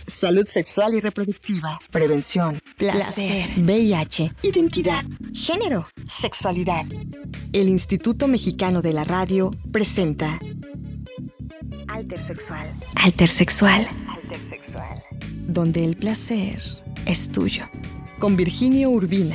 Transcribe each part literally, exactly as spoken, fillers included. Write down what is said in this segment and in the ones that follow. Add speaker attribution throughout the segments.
Speaker 1: salud sexual y reproductiva, prevención, placer, V I H, identidad, género, sexualidad. El Instituto Mexicano de la Radio presenta Altersexual. Altersexual. Altersexual. Donde el placer es tuyo. Con Virginio Urbina.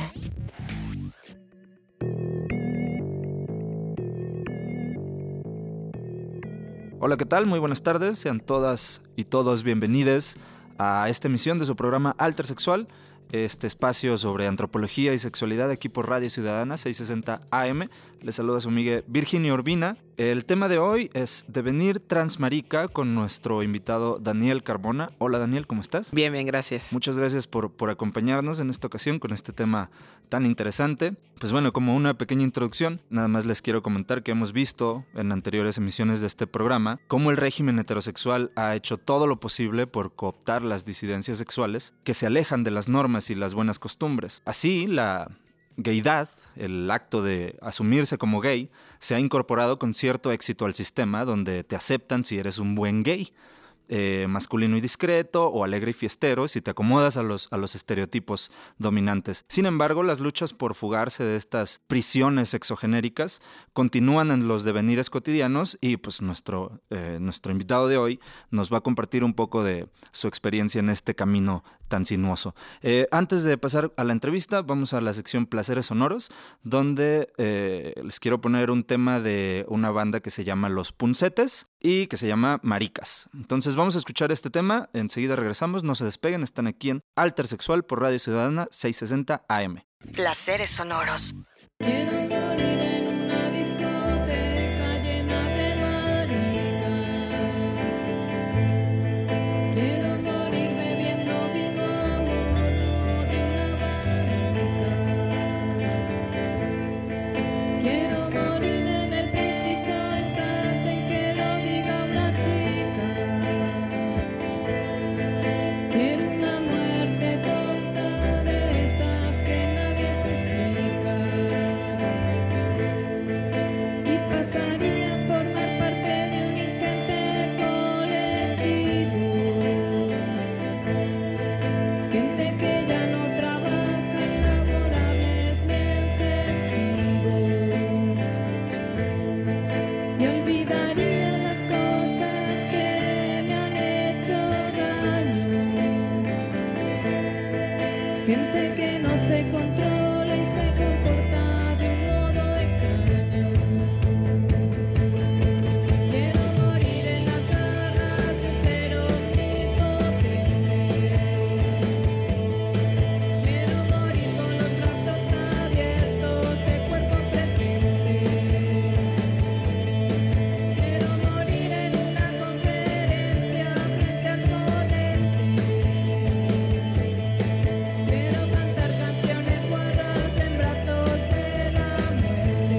Speaker 2: Hola, ¿qué tal? Muy buenas tardes. Sean todas y todos bienvenidos a esta emisión de su programa Altersexual, este espacio sobre antropología y sexualidad aquí por Radio Ciudadana seiscientos sesenta A M. Les saluda su amiga Virginia Urbina. El tema de hoy es Devenir Transmarica con nuestro invitado Daniel Carmona. Hola Daniel, ¿cómo estás?
Speaker 3: Bien, bien, gracias.
Speaker 2: Muchas gracias por, por acompañarnos en esta ocasión con este tema tan interesante. Pues bueno, como una pequeña introducción, nada más les quiero comentar que hemos visto en anteriores emisiones de este programa cómo el régimen heterosexual ha hecho todo lo posible por cooptar las disidencias sexuales que se alejan de las normas y las buenas costumbres. Así, la gaydad, el acto de asumirse como gay, se ha incorporado con cierto éxito al sistema donde te aceptan si eres un buen gay, eh, masculino y discreto o alegre y fiestero, si te acomodas a los, a los estereotipos dominantes. Sin embargo, las luchas por fugarse de estas prisiones exogenéricas continúan en los devenires cotidianos y pues nuestro, eh, nuestro invitado de hoy nos va a compartir un poco de su experiencia en este camino tan sinuoso. Eh, antes de pasar a la entrevista, vamos a la sección Placeres Sonoros, donde eh, les quiero poner un tema de una banda que se llama Los Puncetes y que se llama Maricas. Entonces vamos a escuchar este tema, enseguida regresamos, no se despeguen, están aquí en Altersexual por Radio Ciudadana seiscientos sesenta A M.
Speaker 1: Placeres Sonoros.
Speaker 4: Quiero morir en una discoteca llena de maricas. Quiero morir bebiendo vino a morro de una barrica. Quiero morir en el preciso instante en que lo diga una chica. Quiero una muerte tonta de esas que nadie se explica. Y pasaría a formar parte de un ingente colectivo. Gente que ya no trabaja en laborables ni en festivos. Y olvidaría las cosas que me han hecho daño. Gente que no se controla y se comporta de un modo extraño. Quiero morir en las garras de ser omnipotente. Quiero morir con los brazos abiertos de cuerpo presente. Quiero morir en una conferencia frente al ponente. Quiero cantar canciones guarras en brazos de la muerte.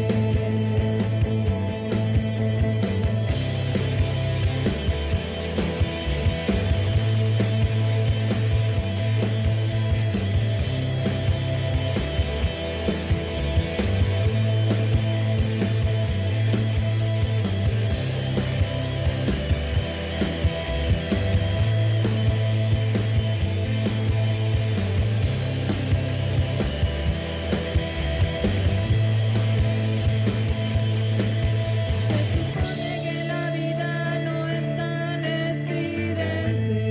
Speaker 4: Se supone que la vida no es tan estridente.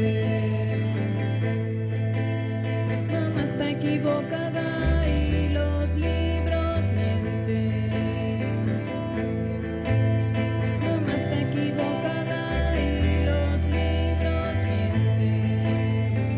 Speaker 4: Mamá está equivocada y los libros mienten. Mamá está equivocada y los libros mienten.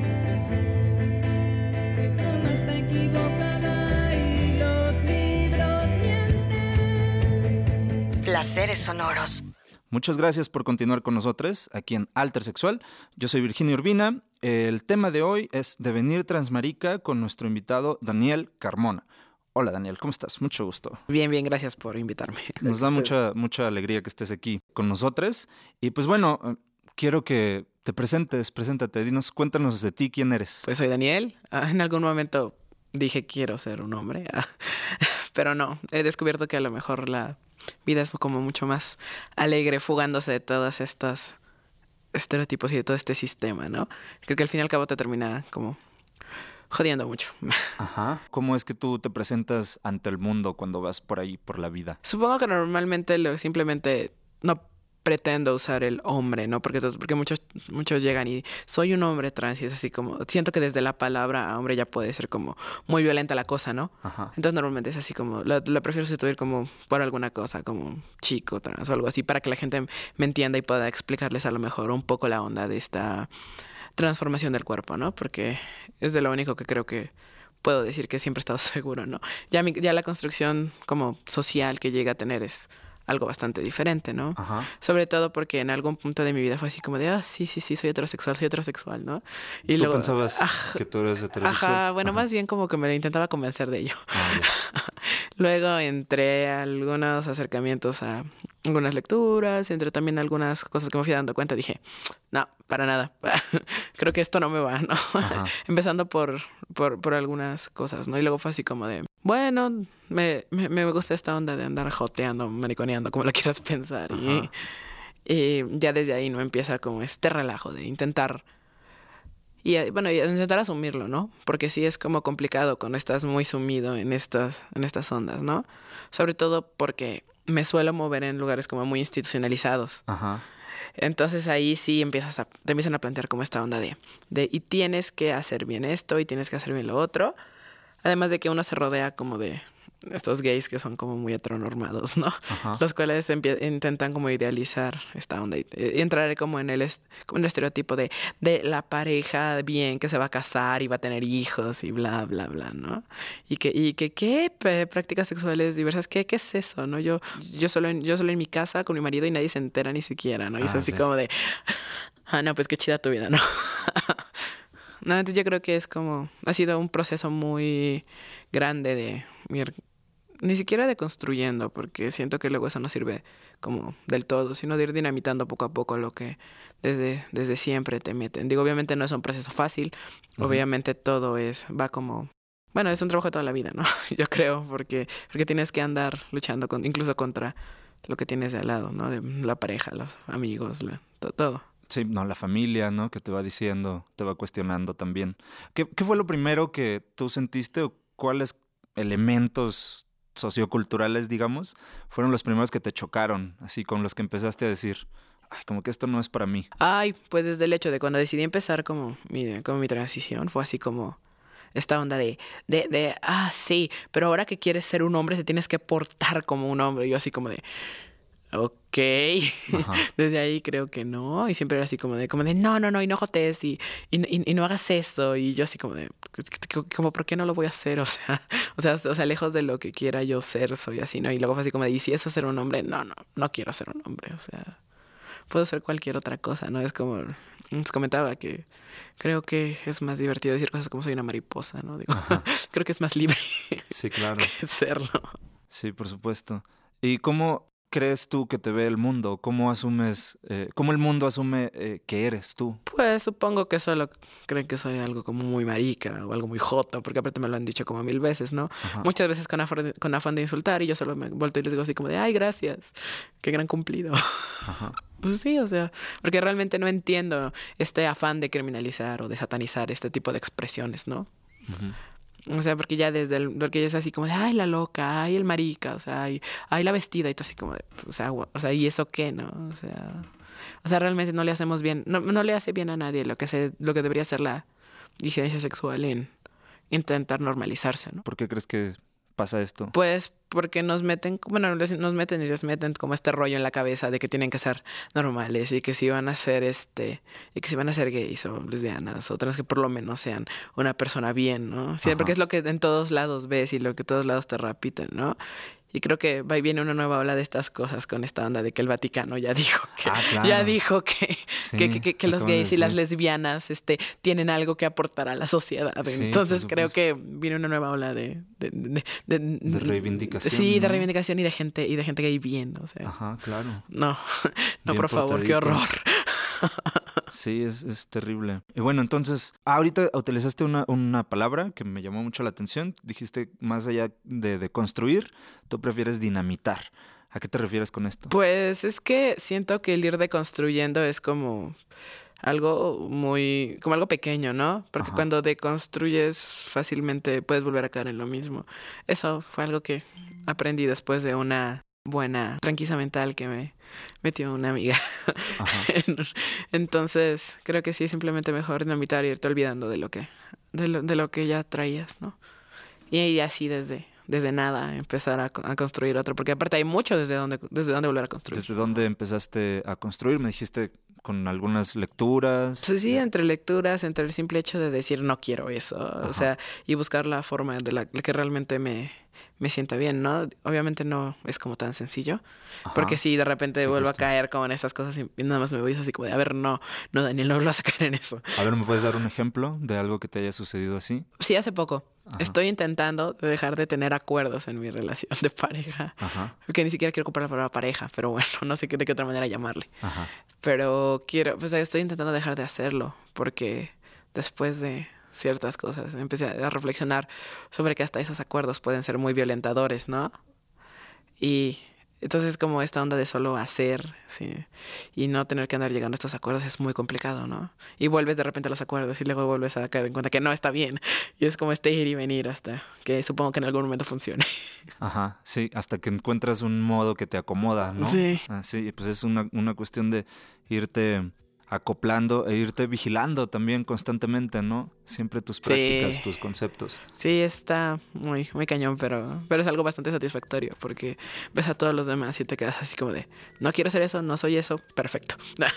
Speaker 4: Mamá está equivocada y los libros mienten.
Speaker 1: Placeres Sonoros.
Speaker 2: Muchas gracias por continuar con nosotros aquí en Altersexual. Yo soy Virginia Urbina. El tema de hoy es Devenir Transmarica con nuestro invitado Daniel Carmona. Hola Daniel, ¿cómo estás? Mucho gusto.
Speaker 3: Bien, bien, gracias por invitarme.
Speaker 2: Nos da mucha, mucha alegría que estés aquí con nosotros. Y pues bueno, quiero que te presentes, preséntate, dinos, cuéntanos de ti, ¿quién eres?
Speaker 3: Pues soy Daniel. Ah, en algún momento dije quiero ser un hombre, ah, pero no, he descubierto que a lo mejor la vida es como mucho más alegre, fugándose de todas estas estereotipos y de todo este sistema, ¿no? Creo que al fin y al cabo te termina como jodiendo mucho.
Speaker 2: Ajá. ¿Cómo es que tú te presentas ante el mundo cuando vas por ahí, por la vida?
Speaker 3: Supongo que normalmente lo, simplemente no pretendo usar el hombre, ¿no? Porque, porque muchos, muchos llegan y soy un hombre trans y es así como... Siento que desde la palabra a hombre ya puede ser como muy violenta la cosa, ¿no?
Speaker 2: Ajá.
Speaker 3: Entonces normalmente es así como... La, la prefiero sustituir como por alguna cosa, como chico trans o algo así, para que la gente me entienda y pueda explicarles a lo mejor un poco la onda de esta transformación del cuerpo, ¿no? Porque es de lo único que creo que puedo decir que siempre he estado seguro, ¿no? Ya, mi, ya la construcción como social que llega a tener es algo bastante diferente, ¿no?
Speaker 2: Ajá.
Speaker 3: Sobre todo porque en algún punto de mi vida fue así como de, ah, sí, sí, sí, soy heterosexual, soy heterosexual, ¿no? Y
Speaker 2: ¿Tú
Speaker 3: luego,
Speaker 2: pensabas
Speaker 3: ajá,
Speaker 2: que tú eres heterosexual?
Speaker 3: Ajá, bueno,
Speaker 2: Ajá.
Speaker 3: más bien como que me intentaba convencer de ello.
Speaker 2: Ah, ya.
Speaker 3: Luego entré a algunos acercamientos a algunas lecturas, entre también algunas cosas que me fui dando cuenta. Dije, no, para nada. Creo que esto no me va, ¿no?
Speaker 2: Ajá.
Speaker 3: Empezando por, por, por algunas cosas, ¿no? Y luego fue así como de, bueno, me, me, me gusta esta onda de andar joteando, mariconeando, como lo quieras pensar. Y, y ya desde ahí no empieza como este relajo de intentar... Y bueno, y intentar asumirlo, ¿no? Porque sí es como complicado cuando estás muy sumido en estas, en estas ondas, ¿no? Sobre todo porque me suelo mover en lugares como muy institucionalizados.
Speaker 2: Ajá.
Speaker 3: Entonces ahí sí empiezas a, te empiezan a plantear como esta onda de, de y tienes que hacer bien esto y tienes que hacer bien lo otro. Además de que uno se rodea como de estos gays que son como muy heteronormados, ¿no?
Speaker 2: Ajá.
Speaker 3: Los cuales empie- intentan como idealizar esta onda y, y entrar como en el, est- como en el estereotipo de, de la pareja bien que se va a casar y va a tener hijos y bla, bla, bla, ¿no? Y que, y que ¿qué? P- prácticas sexuales diversas, ¿qué, qué es eso, no? Yo, yo, solo en, yo solo en mi casa con mi marido y nadie se entera ni siquiera, ¿no? Y es
Speaker 2: Ah,
Speaker 3: así
Speaker 2: sí.
Speaker 3: como de, ah, no, pues qué chida tu vida, ¿no? No, entonces yo creo que es como, ha sido un proceso muy grande de ir, ni siquiera de construyendo, porque siento que luego eso no sirve como del todo, sino de ir dinamitando poco a poco lo que desde, desde siempre te meten. Digo, obviamente no es un proceso fácil,
Speaker 2: Ujú.
Speaker 3: obviamente todo es, va como, bueno, es un trabajo de toda la vida, ¿no? Yo creo, porque, porque tienes que andar luchando con, incluso contra lo que tienes de al lado, ¿no? De la pareja, los amigos, la, to- todo.
Speaker 2: Sí, no, la familia, ¿no? Que te va diciendo, te va cuestionando también. ¿Qué, qué fue lo primero que tú sentiste o cuáles elementos socioculturales, digamos, fueron los primeros que te chocaron, así con los que empezaste a decir, ay, como que esto no es para mí?
Speaker 3: Ay, pues desde el hecho de cuando decidí empezar como mi, como mi transición, fue así como esta onda de, de, de, ah, sí, pero ahora que quieres ser un hombre te tienes que portar como un hombre. Y yo así como de, ok.
Speaker 2: Ajá.
Speaker 3: Desde ahí creo que no. Y siempre era así como de, como de no, no, no, y no jotees y, y, y, y no hagas eso. Y yo así como de, como, ¿por qué no lo voy a hacer? O sea, o sea, o sea, lejos de lo que quiera yo ser, soy así, ¿no? Y luego fue así como de, ¿y si eso es ser un hombre? No, no, no quiero ser un hombre. O sea, puedo ser cualquier otra cosa, ¿no? Es como, les comentaba que creo que es más divertido decir cosas como soy una mariposa, ¿no? Digo, creo que es más libre
Speaker 2: Sí, claro.
Speaker 3: que serlo.
Speaker 2: Sí, por supuesto. ¿Y cómo crees tú que te ve el mundo? ¿Cómo asumes, eh, cómo el mundo asume eh, que eres tú?
Speaker 3: Pues supongo que solo creen que soy algo como muy marica o algo muy joto, porque aparte me lo han dicho como mil veces, ¿no?
Speaker 2: Ajá.
Speaker 3: Muchas veces con afán, de, con afán de insultar y yo solo me vuelto y les digo así como de, ay, gracias, qué gran cumplido.
Speaker 2: Ajá.
Speaker 3: Pues sí, o sea, porque realmente no entiendo este afán de criminalizar o de satanizar este tipo de expresiones, ¿no?
Speaker 2: Ujú.
Speaker 3: O sea, porque ya desde el, porque ya es así como de, ay, la loca, ay, el marica, o sea, ay, ay la vestida, y todo así como de, o sea, gua- o sea, ¿y eso qué, no? O sea, o sea, realmente no le hacemos bien, no, no le hace bien a nadie lo que se, lo que debería ser la disidencia sexual en intentar normalizarse, ¿no?
Speaker 2: ¿Por qué crees que pasa esto?
Speaker 3: Pues porque nos meten, bueno, les- nos meten y les meten como este rollo en la cabeza de que tienen que ser normales y que si van a ser este, y que si van a ser gays o lesbianas o trans que por lo menos sean una persona bien, ¿no? Sí,
Speaker 2: Ajá.
Speaker 3: porque es lo que en todos lados ves y lo que todos lados te repiten, ¿no? Y creo que va y viene una nueva ola de estas cosas con esta onda de que el Vaticano ya dijo que,
Speaker 2: Ah, claro.
Speaker 3: ya dijo que,
Speaker 2: Sí,
Speaker 3: que, que, que- que los
Speaker 2: acaban de
Speaker 3: gays y las
Speaker 2: decir.
Speaker 3: lesbianas este, tienen algo que aportar a la sociedad.
Speaker 2: Sí,
Speaker 3: Entonces
Speaker 2: por
Speaker 3: creo
Speaker 2: supuesto.
Speaker 3: que viene una nueva ola de, de, de, de-
Speaker 2: De reivindicación,
Speaker 3: Sí, de
Speaker 2: ¿no?
Speaker 3: reivindicación y de gente, y de gente gay bien, o sea.
Speaker 2: Ajá, claro.
Speaker 3: No, no,
Speaker 2: Bien
Speaker 3: por favor, qué
Speaker 2: portaditos.
Speaker 3: horror.
Speaker 2: Sí, es, es terrible. Y bueno, entonces, ahorita utilizaste una, una palabra que me llamó mucho la atención. Dijiste, más allá de, de construir, tú prefieres dinamitar. ¿A qué te refieres con esto?
Speaker 3: Pues es que siento que el ir deconstruyendo es como algo muy, como algo pequeño, ¿no? Porque
Speaker 2: Ajá.
Speaker 3: cuando deconstruyes fácilmente puedes volver a caer en lo mismo. Eso fue algo que aprendí después de una buena tranquisa mental que me metió una amiga.
Speaker 2: Ajá.
Speaker 3: Entonces, creo que sí es simplemente mejor dinamitar y irte olvidando de lo que, de lo, de lo que ya traías, ¿no? Y, y así desde, desde nada empezar a, a construir otro, porque aparte hay mucho desde donde, desde donde volver a construir.
Speaker 2: ¿Desde dónde empezaste a construir? Me dijiste con algunas lecturas.
Speaker 3: Sí, sí, entre lecturas, entre el simple hecho de decir no quiero eso,
Speaker 2: Ajá.
Speaker 3: o sea, y buscar la forma de la, la que realmente me, me sienta bien, ¿no? Obviamente no es como tan sencillo,
Speaker 2: Ajá.
Speaker 3: porque si de repente
Speaker 2: Sí,
Speaker 3: vuelvo
Speaker 2: por
Speaker 3: a caer como en esas cosas y nada más me voy así como de, a ver, no, no, Daniel, no vuelvas a caer en eso.
Speaker 2: A ver, ¿me puedes dar un ejemplo de algo que te haya sucedido así?
Speaker 3: Sí, hace poco
Speaker 2: Ajá.
Speaker 3: estoy intentando dejar de tener acuerdos en mi relación de pareja,
Speaker 2: Ajá.
Speaker 3: que ni siquiera quiero ocupar la palabra pareja, pero bueno, no sé qué, de qué otra manera llamarle.
Speaker 2: Ajá.
Speaker 3: Pero quiero, pues estoy intentando dejar de hacerlo, porque después de ciertas cosas empecé a reflexionar sobre que hasta esos acuerdos pueden ser muy violentadores, ¿no? Y entonces como esta onda de solo hacer, sí, y no tener que andar llegando a estos acuerdos es muy complicado, ¿no? Y vuelves de repente a los acuerdos y luego vuelves a caer en cuenta que no está bien. Y es como este ir y venir hasta que supongo que en algún momento funcione.
Speaker 2: Ajá, sí, hasta que encuentras un modo que te acomoda, ¿no?
Speaker 3: Sí.
Speaker 2: Ah, sí, pues es una, una cuestión de irte acoplando e irte vigilando también constantemente, ¿no? Siempre tus prácticas,
Speaker 3: Sí.
Speaker 2: tus conceptos.
Speaker 3: Sí, está muy, muy cañón, pero, pero es algo bastante satisfactorio porque ves a todos los demás y te quedas así como de, no quiero ser eso, no soy eso, perfecto.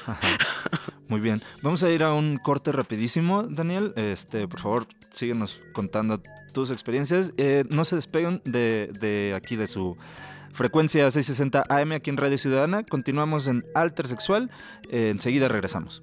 Speaker 2: Muy bien, vamos a ir a un corte rapidísimo, Daniel. Este, por favor, síguenos contando tus experiencias. Eh, no se despeguen de, de aquí de su frecuencia seiscientos sesenta A M aquí en Radio Ciudadana. Continuamos en Altersexual. Eh, enseguida regresamos.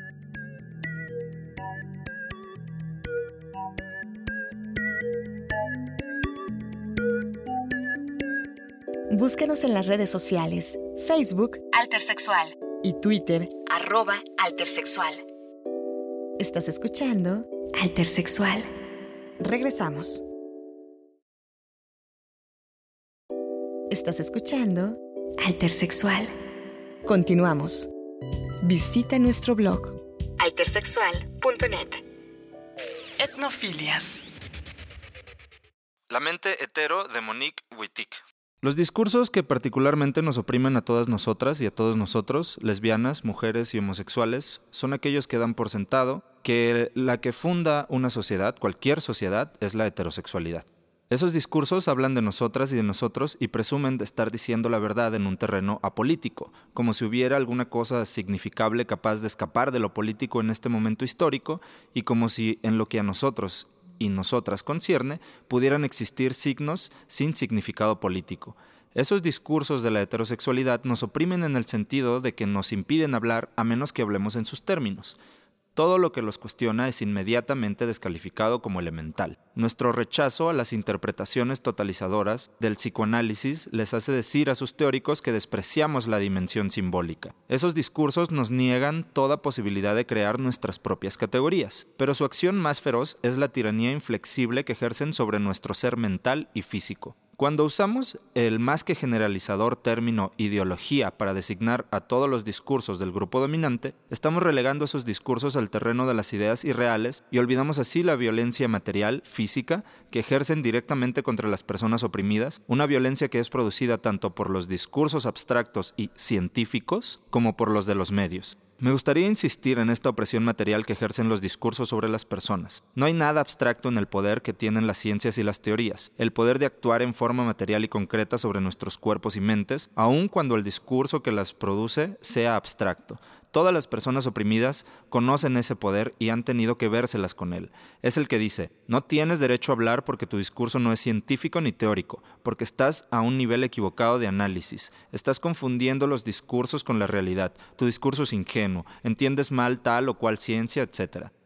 Speaker 1: Búscanos en las redes sociales, Facebook, Altersexual, y Twitter, arroba Altersexual. ¿Estás escuchando? Altersexual. Regresamos. ¿Estás escuchando? Altersexual. Continuamos. Visita nuestro blog, altersexual punto net. Etnofilias.
Speaker 2: La mente hetero de Monique Wittig. Los discursos que particularmente nos oprimen a todas nosotras y a todos nosotros, lesbianas, mujeres y homosexuales, son aquellos que dan por sentado que la que funda una sociedad, cualquier sociedad, es la heterosexualidad. Esos discursos hablan de nosotras y de nosotros y presumen de estar diciendo la verdad en un terreno apolítico, como si hubiera alguna cosa significable capaz de escapar de lo político en este momento histórico y como si en lo que a nosotros y nosotras concierne, pudieran existir signos sin significado político. Esos discursos de la heterosexualidad nos oprimen en el sentido de que nos impiden hablar a menos que hablemos en sus términos. Todo lo que los cuestiona es inmediatamente descalificado como elemental. Nuestro rechazo a las interpretaciones totalizadoras del psicoanálisis les hace decir a sus teóricos que despreciamos la dimensión simbólica. Esos discursos nos niegan toda posibilidad de crear nuestras propias categorías, pero su acción más feroz es la tiranía inflexible que ejercen sobre nuestro ser mental y físico. Cuando usamos el más que generalizador término ideología para designar a todos los discursos del grupo dominante, estamos relegando esos discursos al terreno de las ideas irreales y olvidamos así la violencia material, física, que ejercen directamente contra las personas oprimidas, una violencia que es producida tanto por los discursos abstractos y científicos como por los de los medios. Me gustaría insistir en esta opresión material que ejercen los discursos sobre las personas. No hay nada abstracto en el poder que tienen las ciencias y las teorías, el poder de actuar en forma material y concreta sobre nuestros cuerpos y mentes, aun cuando el discurso que las produce sea abstracto. Todas las personas oprimidas conocen ese poder y han tenido que vérselas con él. Es el que dice, no tienes derecho a hablar porque tu discurso no es científico ni teórico, porque estás a un nivel equivocado de análisis. Estás confundiendo los discursos con la realidad. Tu discurso es ingenuo, entiendes mal tal o cual ciencia, etcétera.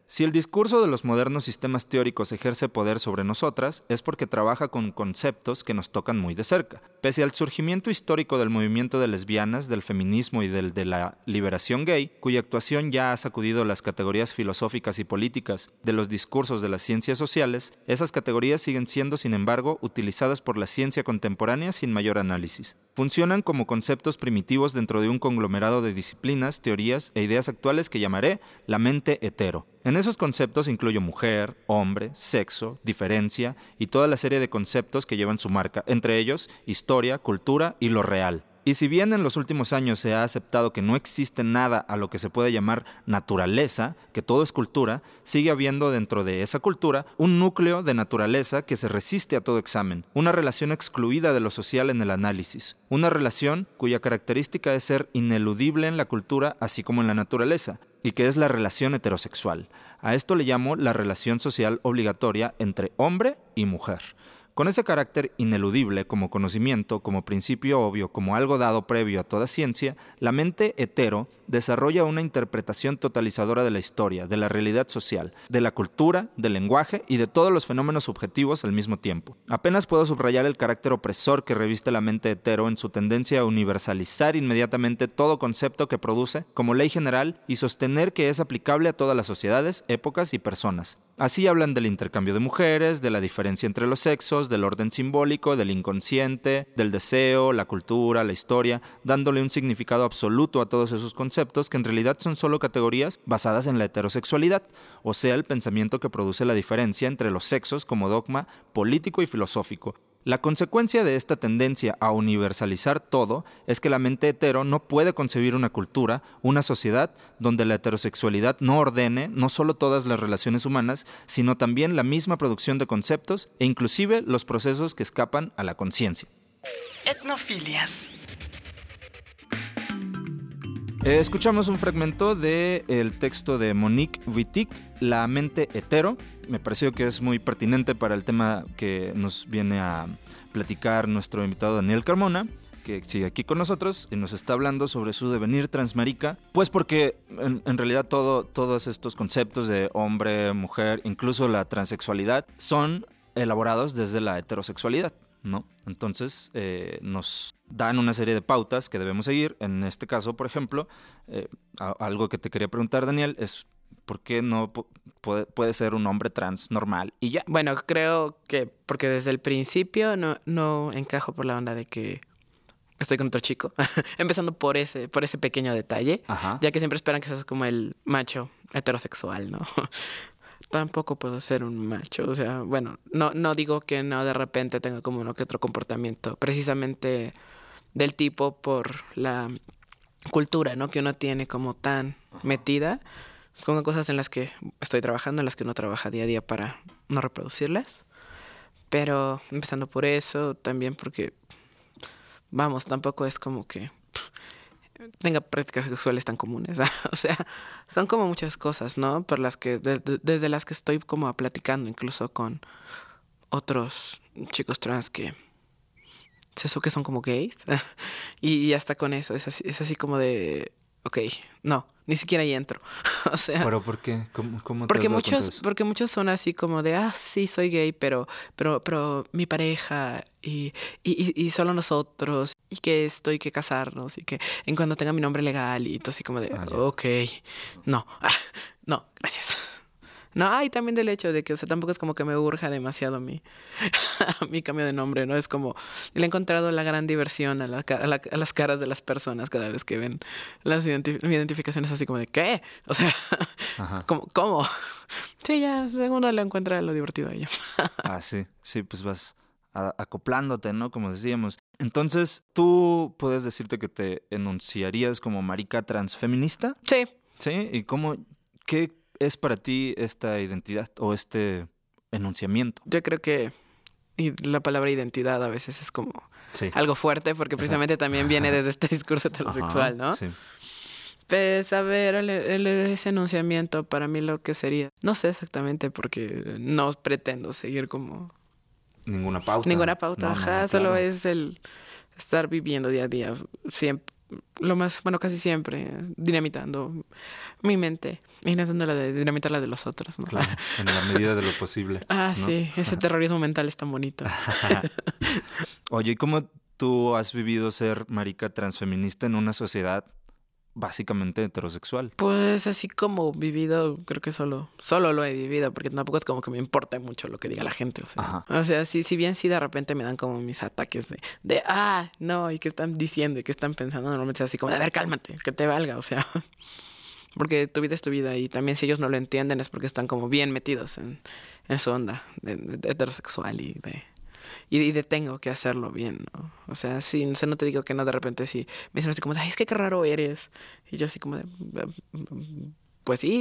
Speaker 2: Si el discurso de los modernos sistemas teóricos ejerce poder sobre nosotras, es porque trabaja con conceptos que nos tocan muy de cerca. Pese al surgimiento histórico del movimiento de lesbianas, del feminismo y del de la liberación gay, cuya actuación ya ha sacudido las categorías filosóficas y políticas de los discursos de las ciencias sociales, esas categorías siguen siendo, sin embargo, utilizadas por la ciencia contemporánea sin mayor análisis. Funcionan como conceptos primitivos dentro de un conglomerado de disciplinas, teorías e ideas actuales que llamaré la mente hetero. En esos conceptos incluyo mujer, hombre, sexo, diferencia y toda la serie de conceptos que llevan su marca, entre ellos historia, cultura y lo real. Y si bien en los últimos años se ha aceptado que no existe nada a lo que se puede llamar naturaleza, que todo es cultura, sigue habiendo dentro de esa cultura un núcleo de naturaleza que se resiste a todo examen, una relación excluida de lo social en el análisis, una relación cuya característica es ser ineludible en la cultura así como en la naturaleza, y que es la relación heterosexual. A esto le llamo la relación social obligatoria entre hombre y mujer. Con ese carácter ineludible como conocimiento, como principio obvio, como algo dado previo a toda ciencia, la mente hetero desarrolla una interpretación totalizadora de la historia, de la realidad social, de la cultura, del lenguaje y de todos los fenómenos subjetivos al mismo tiempo. Apenas puedo subrayar el carácter opresor que reviste la mente hetero en su tendencia a universalizar inmediatamente todo concepto que produce como ley general y sostener que es aplicable a todas las sociedades, épocas y personas. Así hablan del intercambio de mujeres, de la diferencia entre los sexos, del orden simbólico, del inconsciente, del deseo, la cultura, la historia, dándole un significado absoluto a todos esos conceptos que en realidad son solo categorías basadas en la heterosexualidad, o sea, el pensamiento que produce la diferencia entre los sexos como dogma político y filosófico. La consecuencia de esta tendencia a universalizar todo es que la mente hetero no puede concebir una cultura, una sociedad, donde la heterosexualidad no ordene no solo todas las relaciones humanas, sino también la misma producción de conceptos e inclusive los procesos que escapan a la conciencia.
Speaker 1: Etnofilias.
Speaker 2: Eh, escuchamos un fragmento del texto de Monique Wittig, La mente hetero. Me pareció que es muy pertinente para el tema que nos viene a platicar nuestro invitado Daniel Carmona, que sigue aquí con nosotros y nos está hablando sobre su devenir transmarica. Pues porque en, en realidad todo, todos estos conceptos de hombre, mujer, incluso la transexualidad, son elaborados desde la heterosexualidad, ¿no? Entonces eh, nos dan una serie de pautas que debemos seguir. En este caso, por ejemplo, eh, algo que te quería preguntar, Daniel, es ¿por qué no puede, puede ser un hombre trans normal y ya?
Speaker 3: Bueno, creo que porque desde el principio no, no encajo por la onda de que estoy con otro chico. Empezando por ese, por ese pequeño detalle. Ajá. Ya que siempre esperan que seas como el macho heterosexual, ¿no? Tampoco puedo ser un macho, o sea, bueno, no, no digo que no de repente tenga como uno que otro comportamiento, precisamente del tipo por la cultura, ¿no? Que uno tiene como tan metida, son cosas en las que estoy trabajando, en las que uno trabaja día a día para no reproducirlas, pero empezando por eso, también porque, vamos, tampoco es como que tenga prácticas sexuales tan comunes, ¿eh? O sea, son como muchas cosas, ¿no? Por las que, de, de, desde las que estoy como platicando, incluso con otros chicos trans que es eso que son como gays, y, y hasta con eso, es así, es así como de, ok, no, ni siquiera ahí entro, o sea.
Speaker 2: ¿Pero por qué? ¿Cómo, cómo te
Speaker 3: porque
Speaker 2: has dado
Speaker 3: muchos,
Speaker 2: cuenta de eso?
Speaker 3: porque muchos son así como de, ah, sí, soy gay, pero, pero, pero mi pareja y, y, y solo nosotros, y que esto hay que casarnos, y que en cuando tenga mi nombre legal, y todo así como de, ah, ok, no, ah, no, gracias. No, hay también del hecho de que, o sea, tampoco es como que me urja demasiado mi, mi cambio de nombre, ¿no? Es como, le he encontrado la gran diversión a, la, a, la, a las caras de las personas cada vez que ven las identif- mi identificación es así como de, ¿qué? O sea, ¿cómo? ¿cómo? Sí, ya, segundo le encuentra lo divertido a ella.
Speaker 2: Ah, sí, sí, pues vas a, acoplándote, ¿no? Como decíamos. Entonces, ¿tú puedes decirte que te enunciarías como marica transfeminista?
Speaker 3: Sí.
Speaker 2: ¿Sí? ¿Y cómo, qué es para ti esta identidad o este enunciamiento?
Speaker 3: Yo creo que y la palabra identidad a veces es como sí. algo fuerte porque precisamente Exacto. también viene desde este discurso heterosexual, ¿no? Sí. Pues a ver, el, el, ese enunciamiento para mí lo que sería, no sé exactamente porque no pretendo seguir como
Speaker 2: ninguna pauta.
Speaker 3: Ninguna pauta,
Speaker 2: no,
Speaker 3: ajá,
Speaker 2: no,
Speaker 3: solo
Speaker 2: claro.
Speaker 3: es el estar viviendo día a día, siempre lo más, bueno, casi siempre, dinamitando mi mente, intentando la de dinamitar la de los otros, ¿no?
Speaker 2: Claro, en la medida de lo posible.
Speaker 3: Ah,
Speaker 2: ¿no?
Speaker 3: sí, ese terrorismo mental es tan bonito.
Speaker 2: Oye, ¿y cómo tú has vivido ser marica transfeminista en una sociedad básicamente heterosexual?
Speaker 3: Pues así como vivido, creo que solo, solo lo he vivido, porque tampoco es como que me importe mucho lo que diga la gente. O sea,
Speaker 2: Ajá.
Speaker 3: o sea sí, si bien sí de repente me dan como mis ataques de, de ah, no, y qué están diciendo y qué están pensando, normalmente es así como de, a ver, cálmate, que te valga, o sea, porque tu vida es tu vida y también si ellos no lo entienden es porque están como bien metidos en, en su onda de, de heterosexual y de... Y, y de tengo que hacerlo bien, ¿no? O sea, sí, no sé, no te digo que no, de repente sí me dicen así como, ay, es que qué raro eres. Y yo así como de, pues sí,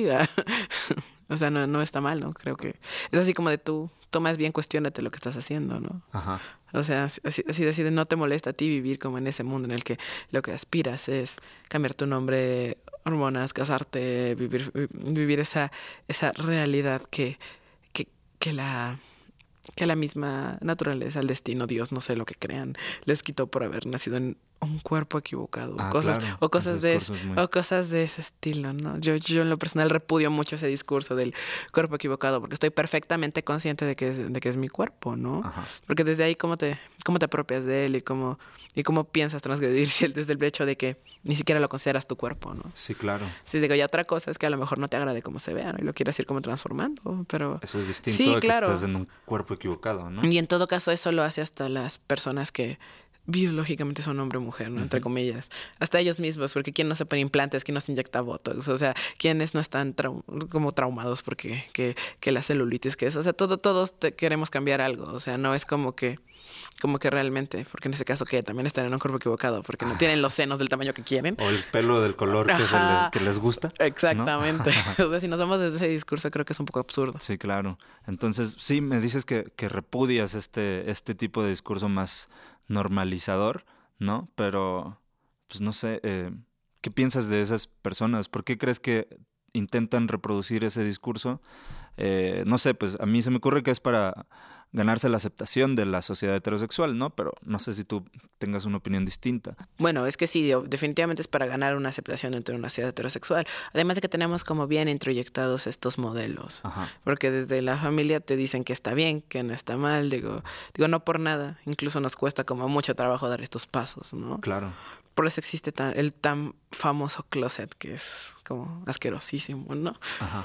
Speaker 3: o sea, no, no está mal, ¿no? Creo que es así como de tú, tú más bien cuestiónate lo que estás haciendo, ¿no?
Speaker 2: Ajá.
Speaker 3: O sea, así, así de, así de no te molesta a ti vivir como en ese mundo en el que lo que aspiras es cambiar tu nombre, hormonas, casarte, vivir, vivir esa, esa realidad que, que, que la... que la misma naturaleza, el destino, Dios, no sé lo que crean, les quitó por haber nacido en un cuerpo equivocado.
Speaker 2: Ah,
Speaker 3: cosas,
Speaker 2: claro.
Speaker 3: o cosas
Speaker 2: Ese
Speaker 3: de
Speaker 2: discurso es muy-
Speaker 3: o cosas de ese estilo, ¿no? Yo, yo en lo personal repudio mucho ese discurso del cuerpo equivocado, porque estoy perfectamente consciente de que es, de que es mi cuerpo, ¿no?
Speaker 2: Ajá.
Speaker 3: Porque desde ahí cómo te, cómo te apropias de él y cómo, y cómo piensas transgredir si el- desde el hecho de que ni siquiera lo consideras tu cuerpo, ¿no?
Speaker 2: Sí, claro.
Speaker 3: Sí, digo, ya otra cosa es que a lo mejor no te agrade cómo se vea, ¿no? Y lo quieras ir como transformando, pero...
Speaker 2: Eso es distinto
Speaker 3: Sí,
Speaker 2: a que
Speaker 3: claro.
Speaker 2: estás en un cuerpo equivocado, ¿no?
Speaker 3: Y en todo caso eso lo hace hasta las personas que biológicamente son hombre o mujer, ¿no? Entre
Speaker 2: Ujú.
Speaker 3: comillas. Hasta ellos mismos, porque quién no se pone implantes, quién no se inyecta botox, o sea, quiénes no están trau- como traumados porque que, que la celulitis, que es, o sea, todo, todos te- queremos cambiar algo, o sea, no es como que como que realmente, porque en ese caso que también están en un cuerpo equivocado, porque no tienen los senos del tamaño que quieren.
Speaker 2: O el pelo del color que, se
Speaker 3: Ajá.
Speaker 2: les, que les gusta. ¿no?
Speaker 3: Exactamente. O sea, si nos vamos desde ese discurso, creo que es un poco absurdo.
Speaker 2: Sí, claro. Entonces, sí, me dices que, que repudias este, este tipo de discurso más normalizador, ¿no? Pero, pues no sé, eh, ¿qué piensas de esas personas? ¿Por qué crees que intentan reproducir ese discurso? Eh, no sé, pues a mí se me ocurre que es para ganarse la aceptación de la sociedad heterosexual, ¿no? Pero no sé si tú tengas una opinión distinta.
Speaker 3: Bueno, es que sí, definitivamente es para ganar una aceptación dentro de una sociedad heterosexual. Además de que tenemos como bien introyectados estos modelos.
Speaker 2: Ajá.
Speaker 3: Porque desde la familia te dicen que está bien, que no está mal. Digo, digo no por nada. Incluso nos cuesta como mucho trabajo dar estos pasos, ¿no?
Speaker 2: Claro.
Speaker 3: Por eso existe tan, el tan famoso closet que es como asquerosísimo, ¿no?
Speaker 2: Ajá.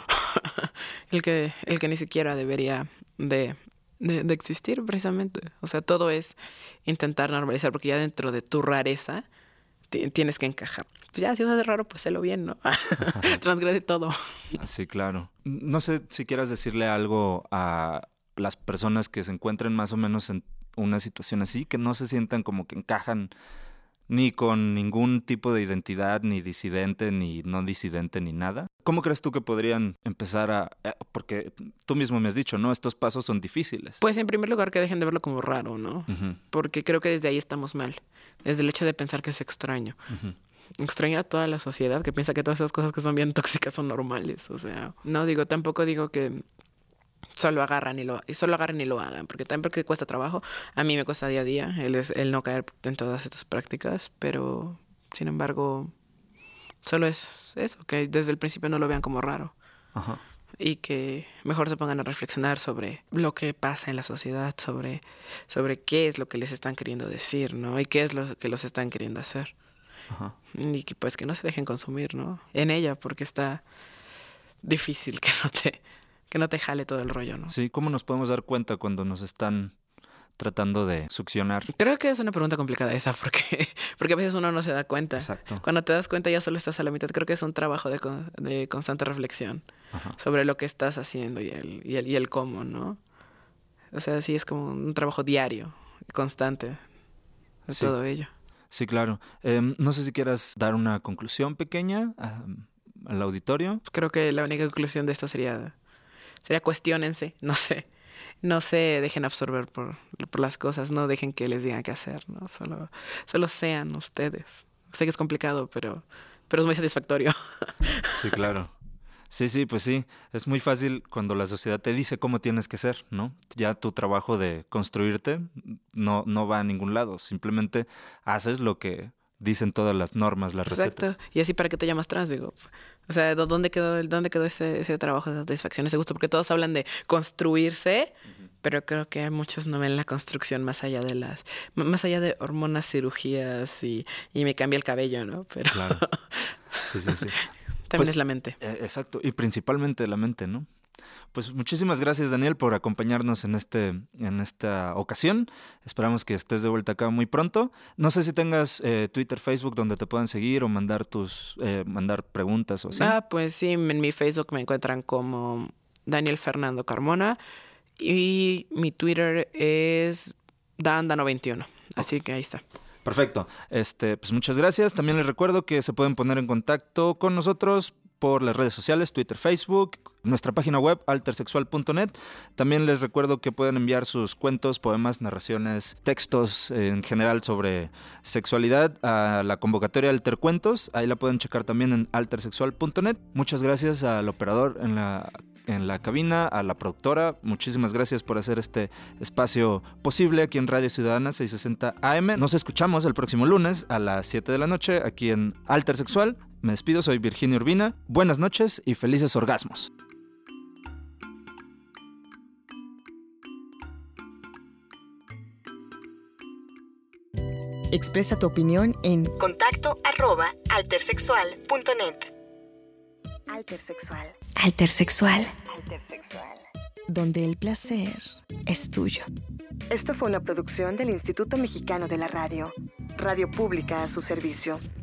Speaker 3: el que el que ni siquiera debería de, de, de existir precisamente. O sea, todo es intentar normalizar porque ya dentro de tu rareza t- tienes que encajar. Pues ya, si vas a ser raro, pues sélo bien, ¿no? Transgrede todo.
Speaker 2: Sí, claro. No sé si quieras decirle algo a las personas que se encuentren más o menos en una situación así, que no se sientan como que encajan ni con ningún tipo de identidad, ni disidente, ni no disidente, ni nada. ¿Cómo crees tú que podrían empezar a...? eh, Porque tú mismo me has dicho, ¿no? Estos pasos son difíciles.
Speaker 3: Pues en primer lugar que dejen de verlo como raro, ¿no?
Speaker 2: Ujú,
Speaker 3: Porque creo que desde ahí estamos mal. Desde el hecho de pensar que es extraño.
Speaker 2: ujú.
Speaker 3: Extraño a toda la sociedad que piensa que todas esas cosas que son bien tóxicas son normales. O sea, no digo, tampoco digo que solo agarran y lo y solo agarren y lo hagan, porque también porque cuesta trabajo. A mí me cuesta día a día el, es- el no caer en todas estas prácticas, pero sin embargo, solo es eso, que desde el principio no lo vean como raro
Speaker 2: Ajá.
Speaker 3: y que mejor se pongan a reflexionar sobre lo que pasa en la sociedad, sobre, sobre qué es lo que les están queriendo decir, ¿no? Y qué es lo que los están queriendo hacer.
Speaker 2: Ajá.
Speaker 3: Y que pues que no se dejen consumir, ¿no? En ella, porque está difícil que no te, que no te jale todo el rollo, ¿no?
Speaker 2: Sí, ¿cómo nos podemos dar cuenta cuando nos están tratando de succionar?
Speaker 3: Creo que es una pregunta complicada esa, porque, porque a veces uno no se da cuenta.
Speaker 2: Exacto.
Speaker 3: Cuando te das cuenta ya solo estás a la mitad. Creo que es un trabajo de, con- de constante reflexión
Speaker 2: Ajá.
Speaker 3: sobre lo que estás haciendo y el, y el, y el cómo, ¿no? O sea, sí es como un trabajo diario, constante de
Speaker 2: Sí.
Speaker 3: todo ello.
Speaker 2: Sí, claro. Em, no sé si quieras dar una conclusión pequeña a- al auditorio.
Speaker 3: Creo que la única conclusión de esto sería, sería cuestiónense, no sé. No se dejen absorber por, por las cosas, no dejen que les digan qué hacer, ¿no? Solo, solo sean ustedes. Sé que es complicado, pero, pero es muy satisfactorio.
Speaker 2: Sí, claro. Sí, sí, pues sí. Es muy fácil cuando la sociedad te dice cómo tienes que ser, ¿no? Ya tu trabajo de construirte no, no va a ningún lado. Simplemente haces lo que, dicen todas las normas, las
Speaker 3: Exacto.
Speaker 2: recetas.
Speaker 3: Y así para que te llamas trans, digo. O sea, ¿dó- ¿dónde quedó, el- dónde quedó ese, ese trabajo de satisfacción, ese gusto? Porque todos hablan de construirse, uh-huh. pero creo que muchos no ven la construcción más allá de las, m- más allá de hormonas, cirugías y, y me cambia el cabello, ¿no? Pero
Speaker 2: Claro. Sí, sí, sí.
Speaker 3: también
Speaker 2: Pues,
Speaker 3: es la mente.
Speaker 2: Eh, exacto, y principalmente la mente, ¿no? Pues muchísimas gracias, Daniel, por acompañarnos en este en esta ocasión. Esperamos que estés de vuelta acá muy pronto. No sé si tengas eh, Twitter, Facebook, donde te puedan seguir o mandar tus eh, mandar preguntas o así.
Speaker 3: Ah, pues sí, en mi Facebook me encuentran como Daniel Fernando Carmona y mi Twitter es dandano veintiuno. Así que ahí está.
Speaker 2: Perfecto. Este, pues muchas gracias. También les recuerdo que se pueden poner en contacto con nosotros por las redes sociales, Twitter, Facebook, nuestra página web altersexual punto net. También les recuerdo que pueden enviar sus cuentos, poemas, narraciones, textos en general sobre sexualidad a la convocatoria Altercuentos. Ahí la pueden checar también en altersexual punto net. Muchas gracias al operador en la en la cabina, a la productora. Muchísimas gracias por hacer este espacio posible aquí en Radio Ciudadana seiscientos sesenta A M. Nos escuchamos el próximo lunes a las siete de la noche aquí en Altersexual. Me despido, soy Virginia Urbina. Buenas noches y felices orgasmos.
Speaker 1: Expresa tu opinión en contacto arroba altersexual punto net. Altersexual. Altersexual. Altersexual. Donde el placer es tuyo. Esto fue una producción del Instituto Mexicano de la Radio. Radio pública a su servicio.